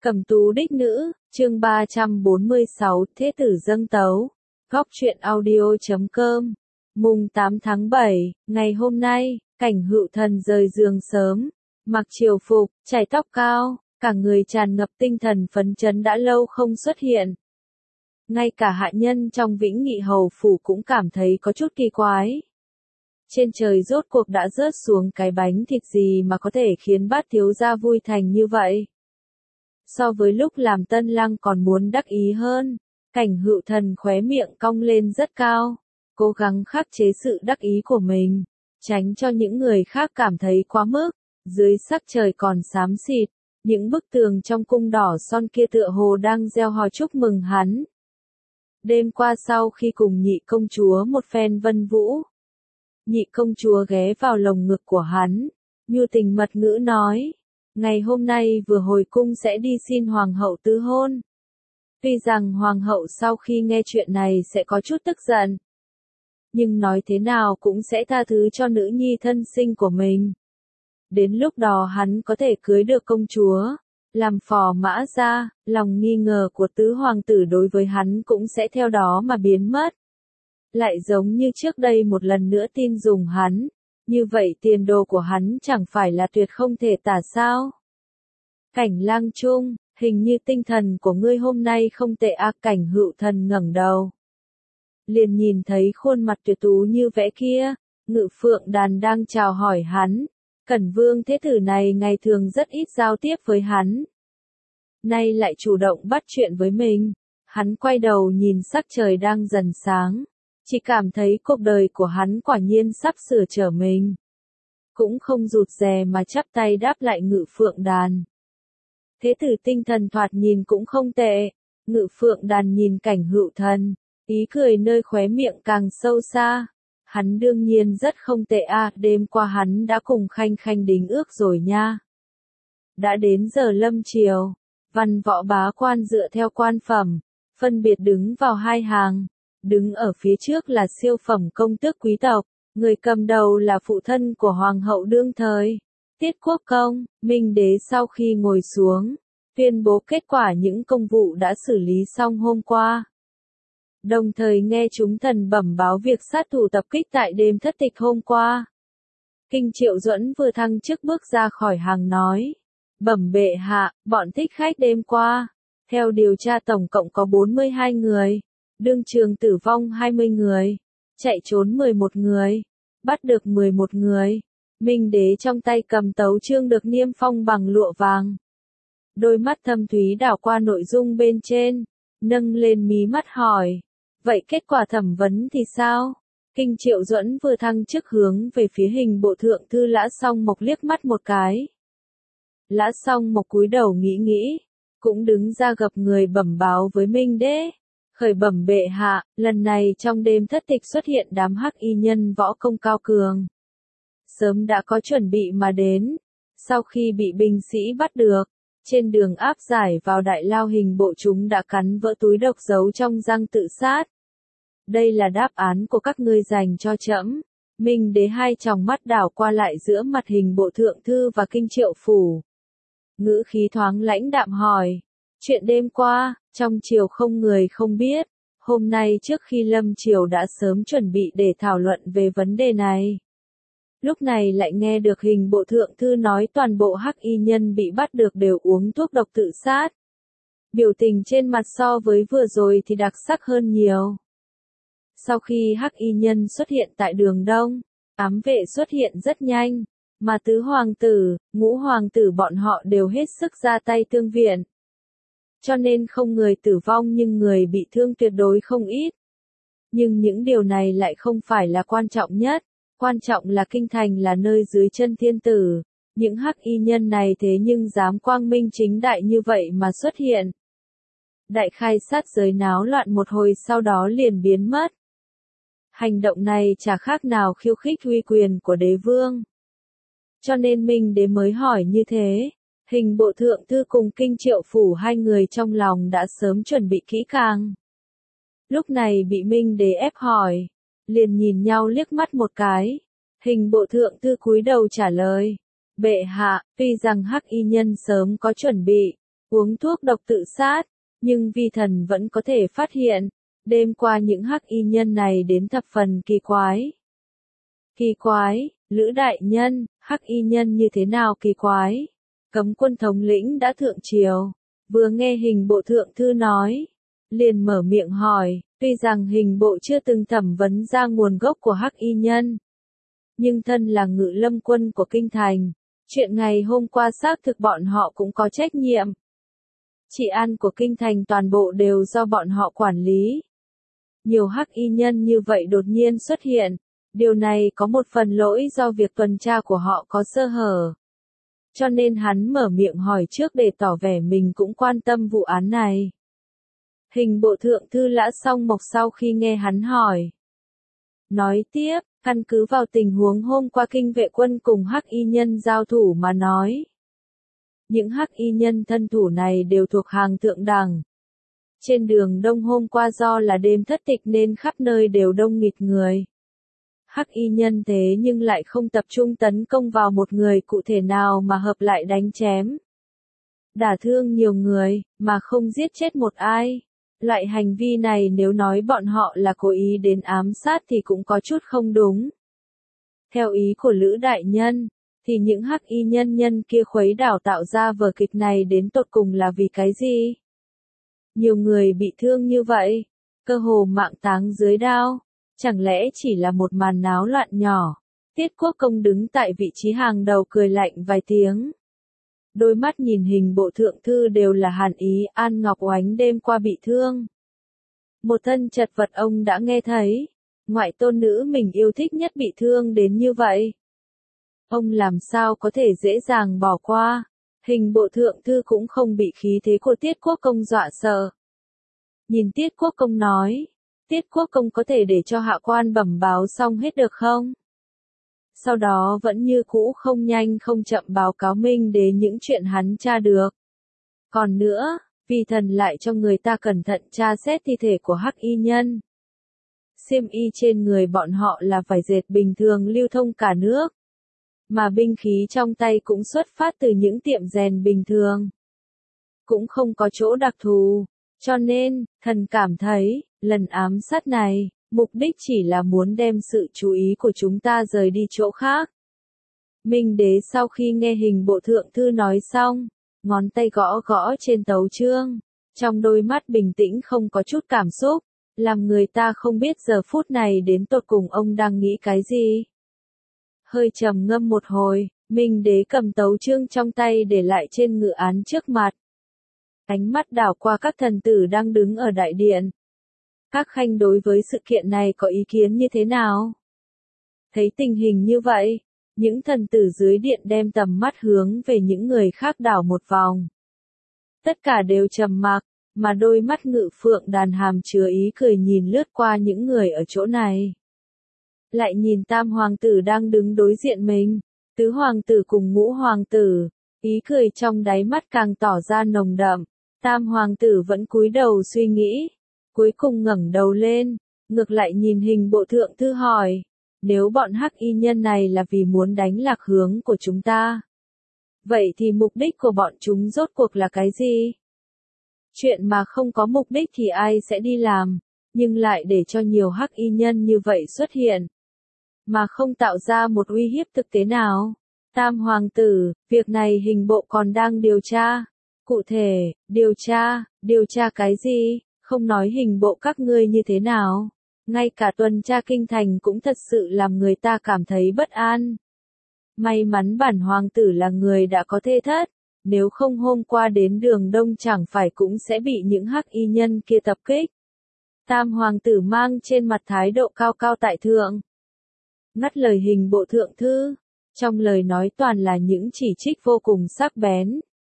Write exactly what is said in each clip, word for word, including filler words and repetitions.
Cẩm tú đích nữ, chương ba trăm bốn mươi sáu, Thế tử dâng tấu. Góc truyện audio chấm com. Mùng tám tháng bảy, ngày hôm nay, Cảnh Hựu Thần rời giường sớm, mặc triều phục, chải tóc cao, cả người tràn ngập tinh thần phấn chấn đã lâu không xuất hiện. Ngay cả hạ nhân trong Vĩnh Nghị hầu phủ cũng cảm thấy có chút kỳ quái. Trên trời rốt cuộc đã rớt xuống cái bánh thịt gì mà có thể khiến bát thiếu gia vui thành như vậy. So với lúc làm tân lang còn muốn đắc ý hơn, Cảnh Hựu Thần khóe miệng cong lên rất cao, cố gắng khắc chế sự đắc ý của mình, tránh cho những người khác cảm thấy quá mức. Dưới sắc trời còn xám xịt, những bức tường trong cung đỏ son kia tựa hồ đang reo hò chúc mừng hắn. Đêm qua sau khi cùng nhị công chúa một phen vân vũ, nhị công chúa ghé vào lồng ngực của hắn, nhu tình mật ngữ nói, ngày hôm nay vừa hồi cung sẽ đi xin hoàng hậu tứ hôn. Tuy rằng hoàng hậu sau khi nghe chuyện này sẽ có chút tức giận, nhưng nói thế nào cũng sẽ tha thứ cho nữ nhi thân sinh của mình. Đến lúc đó hắn có thể cưới được công chúa, làm phò mã ra, lòng nghi ngờ của tứ hoàng tử đối với hắn cũng sẽ theo đó mà biến mất. Lại giống như trước đây một lần nữa tin dùng hắn, như vậy tiền đồ của hắn chẳng phải là tuyệt không thể tả sao. Cảnh lang trung, hình như tinh thần của ngươi hôm nay không tệ à. Cảnh Hựu Thần ngẩng đầu, liền nhìn thấy khuôn mặt tuyệt tú như vẽ kia, Ngự Phượng Đàn đang chào hỏi hắn. Cẩn Vương thế tử này ngày thường rất ít giao tiếp với hắn, nay lại chủ động bắt chuyện với mình. Hắn quay đầu nhìn sắc trời đang dần sáng, chỉ cảm thấy cuộc đời của hắn quả nhiên sắp sửa trở mình. Cũng không rụt rè mà chắp tay đáp lại Ngự Phượng Đàn. Thế tử tinh thần thoạt nhìn cũng không tệ. Ngự Phượng Đàn nhìn Cảnh Hựu Thần, ý cười nơi khóe miệng càng sâu xa. Hắn đương nhiên rất không tệ à, đêm qua hắn đã cùng Khanh Khanh đính ước rồi nha. Đã đến giờ lâm triều, văn võ bá quan dựa theo quan phẩm, phân biệt đứng vào hai hàng. Đứng ở phía trước là siêu phẩm công tước quý tộc, người cầm đầu là phụ thân của hoàng hậu đương thời, Tiết Quốc Công. Minh đế sau khi ngồi xuống, tuyên bố kết quả những công vụ đã xử lý xong hôm qua. Đồng thời nghe chúng thần bẩm báo việc sát thủ tập kích tại đêm thất tịch hôm qua. Kinh Triệu Duẫn vừa thăng chức bước ra khỏi hàng nói, bẩm bệ hạ, bọn thích khách đêm qua, theo điều tra tổng cộng có bốn mươi hai người, đương trường tử vong hai mươi người, chạy trốn mười một người, bắt được mười một người. Minh đế trong tay cầm tấu chương được niêm phong bằng lụa vàng. Đôi mắt thâm thúy đảo qua nội dung bên trên, nâng lên mí mắt hỏi, vậy kết quả thẩm vấn thì sao? Kinh Triệu Duẫn vừa thăng chức hướng về phía hình bộ thượng thư Lã Song Mộc liếc mắt một cái. Lã Song Mộc cúi đầu nghĩ nghĩ, cũng đứng ra gặp người bẩm báo với Minh đế. Khởi bẩm bệ hạ, lần này trong đêm thất tịch xuất hiện đám hắc y nhân võ công cao cường. Sớm đã có chuẩn bị mà đến, sau khi bị binh sĩ bắt được, trên đường áp giải vào đại lao hình bộ chúng đã cắn vỡ túi độc giấu trong răng tự sát. Đây là đáp án của các ngươi dành cho trẫm. Minh đế hai tròng mắt đảo qua lại giữa mặt hình bộ thượng thư và Kinh Triệu phủ. Ngữ khí thoáng lãnh đạm hỏi, chuyện đêm qua, trong triều không người không biết, hôm nay trước khi lâm triều đã sớm chuẩn bị để thảo luận về vấn đề này. Lúc này lại nghe được hình bộ thượng thư nói toàn bộ hắc y nhân bị bắt được đều uống thuốc độc tự sát. Biểu tình trên mặt so với vừa rồi thì đặc sắc hơn nhiều. Sau khi hắc y nhân xuất hiện tại đường đông, ám vệ xuất hiện rất nhanh, mà tứ hoàng tử, ngũ hoàng tử bọn họ đều hết sức ra tay tương viện. Cho nên không người tử vong nhưng người bị thương tuyệt đối không ít. Nhưng những điều này lại không phải là quan trọng nhất. Quan trọng là kinh thành là nơi dưới chân thiên tử, những hắc y nhân này thế nhưng dám quang minh chính đại như vậy mà xuất hiện. Đại khai sát giới náo loạn một hồi sau đó liền biến mất. Hành động này chả khác nào khiêu khích uy quyền của đế vương. Cho nên Minh đế mới hỏi như thế, hình bộ thượng thư cùng Kinh Triệu phủ hai người trong lòng đã sớm chuẩn bị kỹ càng. Lúc này bị Minh đế ép hỏi, liền nhìn nhau liếc mắt một cái. Hình bộ thượng thư cúi đầu trả lời, bệ hạ, tuy rằng hắc y nhân sớm có chuẩn bị, uống thuốc độc tự sát, nhưng vi thần vẫn có thể phát hiện, đêm qua những hắc y nhân này đến thập phần kỳ quái. Kỳ quái, Lữ đại nhân, hắc y nhân như thế nào kỳ quái? Cấm quân thống lĩnh đã thượng triều, vừa nghe hình bộ thượng thư nói, liền mở miệng hỏi, tuy rằng hình bộ chưa từng thẩm vấn ra nguồn gốc của hắc y nhân, nhưng thân là ngự lâm quân của kinh thành, chuyện ngày hôm qua xác thực bọn họ cũng có trách nhiệm. Trị an của kinh thành toàn bộ đều do bọn họ quản lý. Nhiều hắc y nhân như vậy đột nhiên xuất hiện, điều này có một phần lỗi do việc tuần tra của họ có sơ hở. Cho nên hắn mở miệng hỏi trước để tỏ vẻ mình cũng quan tâm vụ án này. Hình bộ thượng thư Lã Song Mộc sau khi nghe hắn hỏi, nói tiếp, căn cứ vào tình huống hôm qua kinh vệ quân cùng hắc y nhân giao thủ mà nói. Những hắc y nhân thân thủ này đều thuộc hàng thượng đẳng. Trên đường đông hôm qua do là đêm thất tịch nên khắp nơi đều đông nghịt người. Hắc y nhân thế nhưng lại không tập trung tấn công vào một người cụ thể nào mà hợp lại đánh chém. Đả thương nhiều người, mà không giết chết một ai. Loại hành vi này nếu nói bọn họ là cố ý đến ám sát thì cũng có chút không đúng. Theo ý của Lữ đại nhân, thì những hắc y nhân nhân kia khuấy đảo tạo ra vở kịch này đến tột cùng là vì cái gì? Nhiều người bị thương như vậy, cơ hồ mạng táng dưới đao, chẳng lẽ chỉ là một màn náo loạn nhỏ? Tiết Quốc Công đứng tại vị trí hàng đầu cười lạnh vài tiếng. Đôi mắt nhìn hình bộ thượng thư đều là hàn ý. An Ngọc Oánh đêm qua bị thương. Một thân chật vật ông đã nghe thấy, ngoại tôn nữ mình yêu thích nhất bị thương đến như vậy. Ông làm sao có thể dễ dàng bỏ qua, hình bộ thượng thư cũng không bị khí thế của Tiết Quốc Công dọa sợ. Nhìn Tiết Quốc Công nói, Tiết Quốc Công có thể để cho hạ quan bẩm báo xong hết được không? Sau đó vẫn như cũ không nhanh không chậm báo cáo Minh Đế những chuyện hắn tra được. Còn nữa, vì thần lại cho người ta cẩn thận tra xét thi thể của hắc y nhân. Xiêm y trên người bọn họ là vải dệt bình thường lưu thông cả nước. Mà binh khí trong tay cũng xuất phát từ những tiệm rèn bình thường. Cũng không có chỗ đặc thù. Cho nên, thần cảm thấy, lần ám sát này, mục đích chỉ là muốn đem sự chú ý của chúng ta rời đi chỗ khác. Minh Đế sau khi nghe hình bộ thượng thư nói xong, ngón tay gõ gõ trên tấu chương, trong đôi mắt bình tĩnh không có chút cảm xúc, làm người ta không biết giờ phút này đến tột cùng ông đang nghĩ cái gì. Hơi trầm ngâm một hồi, Minh Đế cầm tấu chương trong tay để lại trên ngự án trước mặt. Ánh mắt đảo qua các thần tử đang đứng ở đại điện. Các khanh đối với sự kiện này có ý kiến như thế nào? Thấy tình hình như vậy, những thần tử dưới điện đem tầm mắt hướng về những người khác đảo một vòng. Tất cả đều trầm mặc, mà đôi mắt Ngự Phượng Đàn hàm chứa ý cười nhìn lướt qua những người ở chỗ này. Lại nhìn tam hoàng tử đang đứng đối diện mình, tứ hoàng tử cùng ngũ hoàng tử, ý cười trong đáy mắt càng tỏ ra nồng đậm. Tam hoàng tử vẫn cúi đầu suy nghĩ, cuối cùng ngẩng đầu lên, ngược lại nhìn hình bộ thượng thư hỏi, nếu bọn hắc y nhân này là vì muốn đánh lạc hướng của chúng ta, vậy thì mục đích của bọn chúng rốt cuộc là cái gì? Chuyện mà không có mục đích thì ai sẽ đi làm, nhưng lại để cho nhiều hắc y nhân như vậy xuất hiện, mà không tạo ra một uy hiếp thực tế nào. Tam hoàng tử, việc này hình bộ còn đang điều tra. Cụ thể, điều tra, điều tra cái gì, không nói hình bộ các ngươi như thế nào. Ngay cả tuần tra kinh thành cũng thật sự làm người ta cảm thấy bất an. May mắn bản hoàng tử là người đã có thê thất, nếu không hôm qua đến đường đông chẳng phải cũng sẽ bị những hắc y nhân kia tập kích. Tam hoàng tử mang trên mặt thái độ cao cao tại thượng. Ngắt lời hình bộ thượng thư, trong lời nói toàn là những chỉ trích vô cùng sắc bén.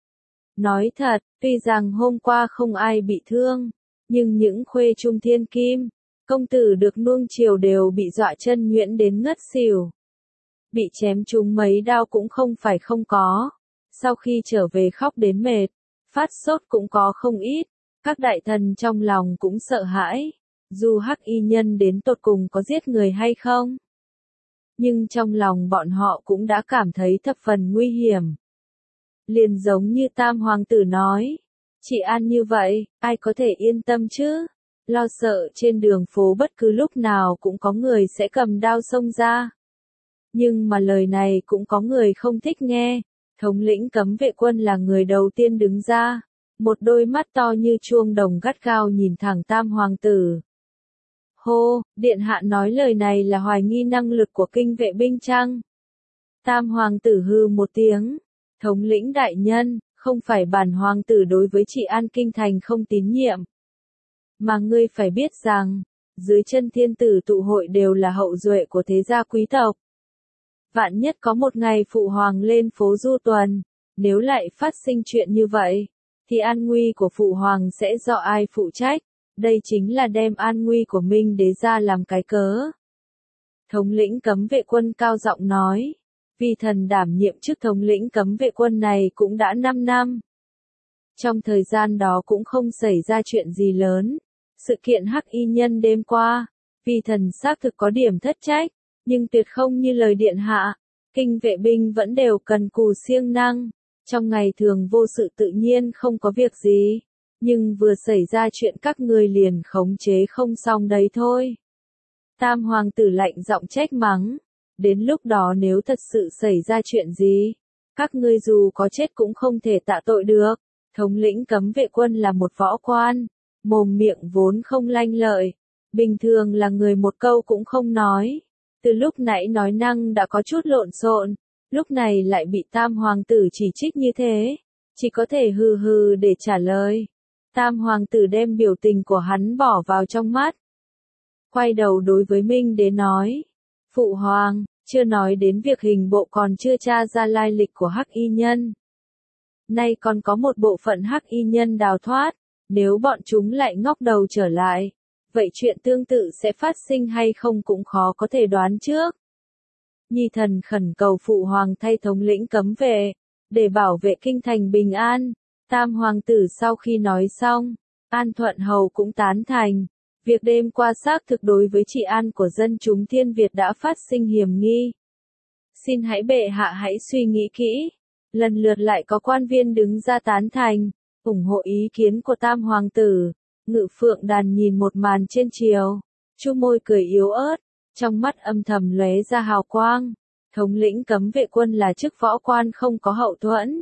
Nói thật, tuy rằng hôm qua không ai bị thương, nhưng những khuê trung thiên kim, công tử được nuông chiều đều bị dọa chân nhuyễn đến ngất xỉu. Bị chém trúng mấy đao cũng không phải không có. Sau khi trở về khóc đến mệt, phát sốt cũng có không ít. Các đại thần trong lòng cũng sợ hãi. Dù hắc y nhân đến tột cùng có giết người hay không, nhưng trong lòng bọn họ cũng đã cảm thấy thập phần nguy hiểm. Liền giống như Tam Hoàng tử nói. Trị an như vậy, ai có thể yên tâm chứ? Lo sợ trên đường phố bất cứ lúc nào cũng có người sẽ cầm đao xông ra. Nhưng mà lời này cũng có người không thích nghe. Thống lĩnh cấm vệ quân là người đầu tiên đứng ra. Một đôi mắt to như chuông đồng gắt gao nhìn thẳng Tam Hoàng tử. Hô, điện hạ nói lời này là hoài nghi năng lực của kinh vệ binh chăng? Tam Hoàng tử hư một tiếng. Thống lĩnh đại nhân, không phải bản hoàng tử đối với trị an kinh thành không tín nhiệm. Mà ngươi phải biết rằng, dưới chân thiên tử tụ hội đều là hậu duệ của thế gia quý tộc. Vạn nhất có một ngày phụ hoàng lên phố du tuần, nếu lại phát sinh chuyện như vậy, thì an nguy của phụ hoàng sẽ do ai phụ trách? Đây chính là đem an nguy của Minh đế ra làm cái cớ. Thống lĩnh cấm vệ quân cao giọng nói, vì thần đảm nhiệm chức thống lĩnh cấm vệ quân này cũng đã năm năm. Trong thời gian đó cũng không xảy ra chuyện gì lớn. Sự kiện hắc y nhân đêm qua, vì thần xác thực có điểm thất trách, nhưng tuyệt không như lời điện hạ. Kinh vệ binh vẫn đều cần cù siêng năng. Trong ngày thường vô sự tự nhiên không có việc gì. Nhưng vừa xảy ra chuyện các người liền khống chế không xong đấy thôi. Tam Hoàng tử lạnh giọng trách mắng. Đến lúc đó nếu thật sự xảy ra chuyện gì, các ngươi dù có chết cũng không thể tạ tội được. Thống lĩnh cấm vệ quân là một võ quan, mồm miệng vốn không lanh lợi, bình thường là người một câu cũng không nói. Từ lúc nãy nói năng đã có chút lộn xộn, lúc này lại bị Tam Hoàng tử chỉ trích như thế, chỉ có thể hừ hừ để trả lời. Tam Hoàng tử đem biểu tình của hắn bỏ vào trong mắt. Quay đầu đối với Minh đế nói, Phụ Hoàng, chưa nói đến việc hình bộ còn chưa tra ra lai lịch của hắc y nhân. Nay còn có một bộ phận hắc y nhân đào thoát, nếu bọn chúng lại ngóc đầu trở lại, vậy chuyện tương tự sẽ phát sinh hay không cũng khó có thể đoán trước. Nhi thần khẩn cầu Phụ Hoàng thay thống lĩnh cấm vệ, để bảo vệ kinh thành bình an. Tam Hoàng tử sau khi nói xong, An Thuận Hầu cũng tán thành. Việc đêm qua xác thực đối với trị an của dân chúng Thiên Việt đã phát sinh hiểm nghi. Xin hãy bệ hạ hãy suy nghĩ kỹ. Lần lượt lại có quan viên đứng ra tán thành, ủng hộ ý kiến của Tam Hoàng tử. Ngự Phượng Đàn nhìn một màn trên chiều, chu môi cười yếu ớt, trong mắt âm thầm lóe ra hào quang. Thống lĩnh cấm vệ quân là chức võ quan không có hậu thuẫn.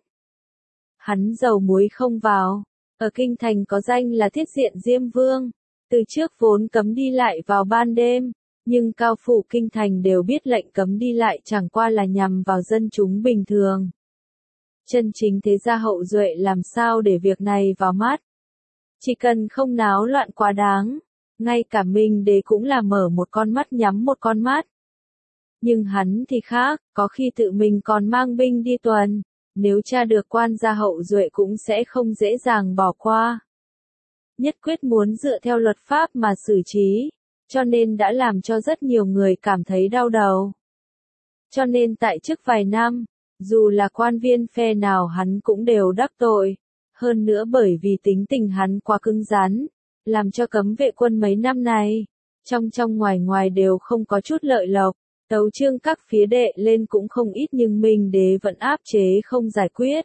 Hắn dầu muối không vào, ở kinh thành có danh là Thiết Diện Diêm Vương. Từ trước vốn cấm đi lại vào ban đêm, nhưng cao phủ kinh thành đều biết lệnh cấm đi lại chẳng qua là nhằm vào dân chúng bình thường. Chân chính thế gia hậu duệ làm sao để việc này vào mắt. Chỉ cần không náo loạn quá đáng, ngay cả Minh đế cũng là mở một con mắt nhắm một con mắt. Nhưng hắn thì khác, có khi tự mình còn mang binh đi tuần, nếu tra được quan gia hậu duệ cũng sẽ không dễ dàng bỏ qua. Nhất quyết muốn dựa theo luật pháp mà xử trí, cho nên đã làm cho rất nhiều người cảm thấy đau đầu. Cho nên tại chức vài năm, dù là quan viên phe nào hắn cũng đều đắc tội, hơn nữa bởi vì tính tình hắn quá cứng rắn, làm cho cấm vệ quân mấy năm này, trong trong ngoài ngoài đều không có chút lợi lộc, tấu chương các phía đệ lên cũng không ít nhưng Minh đế vẫn áp chế không giải quyết.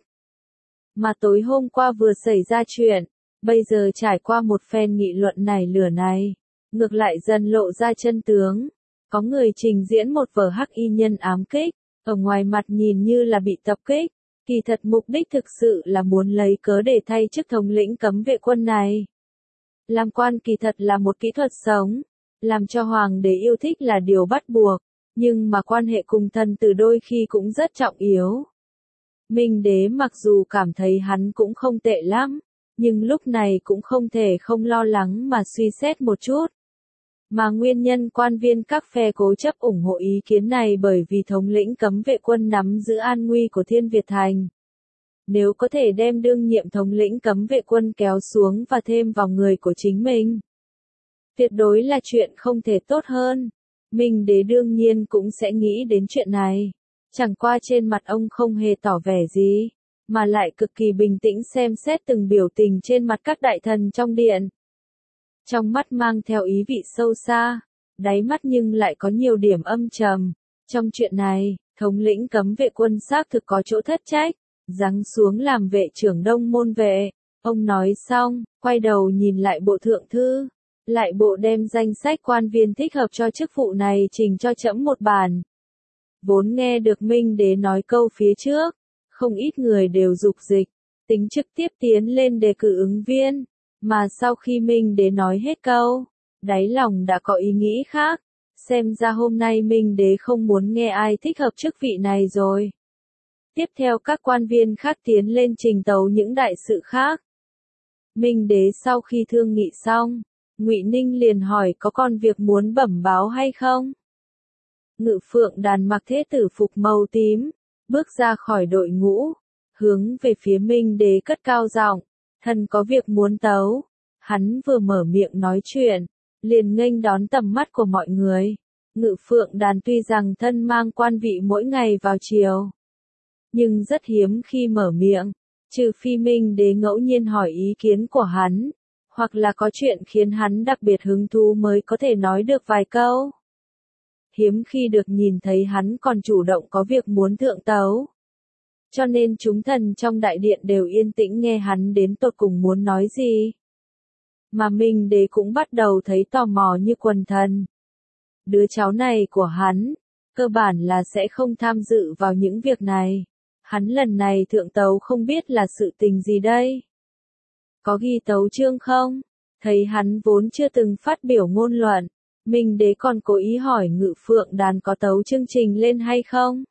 Mà tối hôm qua vừa xảy ra chuyện, bây giờ trải qua một phen nghị luận này lửa này, ngược lại dần lộ ra chân tướng. Có người trình diễn một vở hắc y nhân ám kích, ở ngoài mặt nhìn như là bị tập kích, kỳ thật mục đích thực sự là muốn lấy cớ để thay chức thống lĩnh cấm vệ quân này. Làm quan kỳ thật là một kỹ thuật sống, làm cho hoàng đế yêu thích là điều bắt buộc, nhưng mà quan hệ cùng thần tử đôi khi cũng rất trọng yếu. Minh đế mặc dù cảm thấy hắn cũng không tệ lắm, nhưng lúc này cũng không thể không lo lắng mà suy xét một chút. Mà nguyên nhân quan viên các phe cố chấp ủng hộ ý kiến này bởi vì thống lĩnh cấm vệ quân nắm giữ an nguy của Thiên Việt Thành. Nếu có thể đem đương nhiệm thống lĩnh cấm vệ quân kéo xuống và thêm vào người của chính mình, tuyệt đối là chuyện không thể tốt hơn. Minh đế đương nhiên cũng sẽ nghĩ đến chuyện này. Chẳng qua trên mặt ông không hề tỏ vẻ gì, mà lại cực kỳ bình tĩnh xem xét từng biểu tình trên mặt các đại thần trong điện. Trong mắt mang theo ý vị sâu xa, đáy mắt nhưng lại có nhiều điểm âm trầm. Trong chuyện này, thống lĩnh cấm vệ quân xác thực có chỗ thất trách, giáng xuống làm vệ trưởng Đông môn vệ. Ông nói xong, quay đầu nhìn lại bộ thượng thư, lại bộ đem danh sách quan viên thích hợp cho chức vụ này trình cho trẫm một bản. Vốn nghe được Minh Đế nói câu phía trước, không ít người đều dục dịch, tính trực tiếp tiến lên đề cử ứng viên, mà sau khi Minh Đế nói hết câu, đáy lòng đã có ý nghĩ khác, xem ra hôm nay Minh Đế không muốn nghe ai thích hợp chức vị này rồi. Tiếp theo các quan viên khác tiến lên trình tấu những đại sự khác. Minh Đế sau khi thương nghị xong, Ngụy Ninh liền hỏi có còn việc muốn bẩm báo hay không? Ngự Phượng Đàn mặc thế tử phục màu tím, bước ra khỏi đội ngũ, hướng về phía Minh Đế cất cao giọng, thần có việc muốn tấu. Hắn vừa mở miệng nói chuyện, liền nghênh đón tầm mắt của mọi người. Ngự Phượng Đàn tuy rằng thân mang quan vị mỗi ngày vào chiều, nhưng rất hiếm khi mở miệng, trừ phi Minh Đế ngẫu nhiên hỏi ý kiến của hắn, hoặc là có chuyện khiến hắn đặc biệt hứng thú mới có thể nói được vài câu. Hiếm khi được nhìn thấy hắn còn chủ động có việc muốn thượng tấu. Cho nên chúng thần trong đại điện đều yên tĩnh nghe hắn đến tột cùng muốn nói gì. Mà Minh Đế cũng bắt đầu thấy tò mò như quần thần. Đứa cháu này của hắn, cơ bản là sẽ không tham dự vào những việc này. Hắn lần này thượng tấu không biết là sự tình gì đây. Có ghi tấu chương không? Thấy hắn vốn chưa từng phát biểu ngôn luận, Minh Đế còn cố ý hỏi Ngự Phượng Đàn có tấu chương trình lên hay không?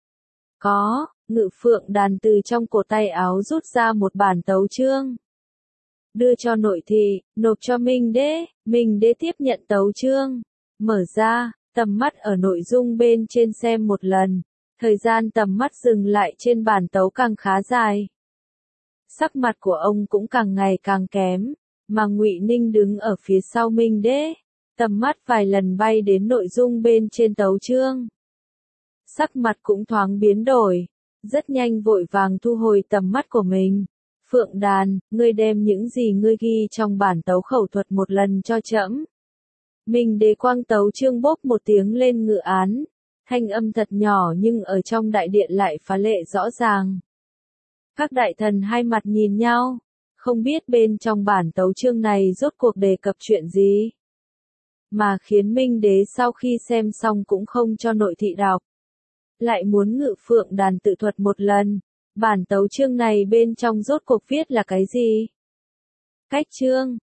Có, Ngự Phượng Đàn từ trong cổ tay áo rút ra một bản tấu chương. Đưa cho nội thị, nộp cho Minh Đế. Minh Đế tiếp nhận tấu chương, mở ra, tầm mắt ở nội dung bên trên xem một lần. Thời gian tầm mắt dừng lại trên bản tấu càng khá dài. Sắc mặt của ông cũng càng ngày càng kém, mà Ngụy Ninh đứng ở phía sau Minh Đế, tầm mắt vài lần bay đến nội dung bên trên tấu chương. Sắc mặt cũng thoáng biến đổi, rất nhanh vội vàng thu hồi tầm mắt của mình. Phượng Đàn, ngươi đem những gì ngươi ghi trong bản tấu khẩu thuật một lần cho trẫm. Minh Đế quang tấu chương bốp một tiếng lên ngự án. Thanh âm thật nhỏ nhưng ở trong đại điện lại phá lệ rõ ràng. Các đại thần hai mặt nhìn nhau, không biết bên trong bản tấu chương này rốt cuộc đề cập chuyện gì. Mà khiến Minh Đế sau khi xem xong cũng không cho nội thị đọc. Lại muốn Ngự Phượng Đàn tự thuật một lần, bản tấu chương này bên trong rốt cuộc viết là cái gì? Cách chương,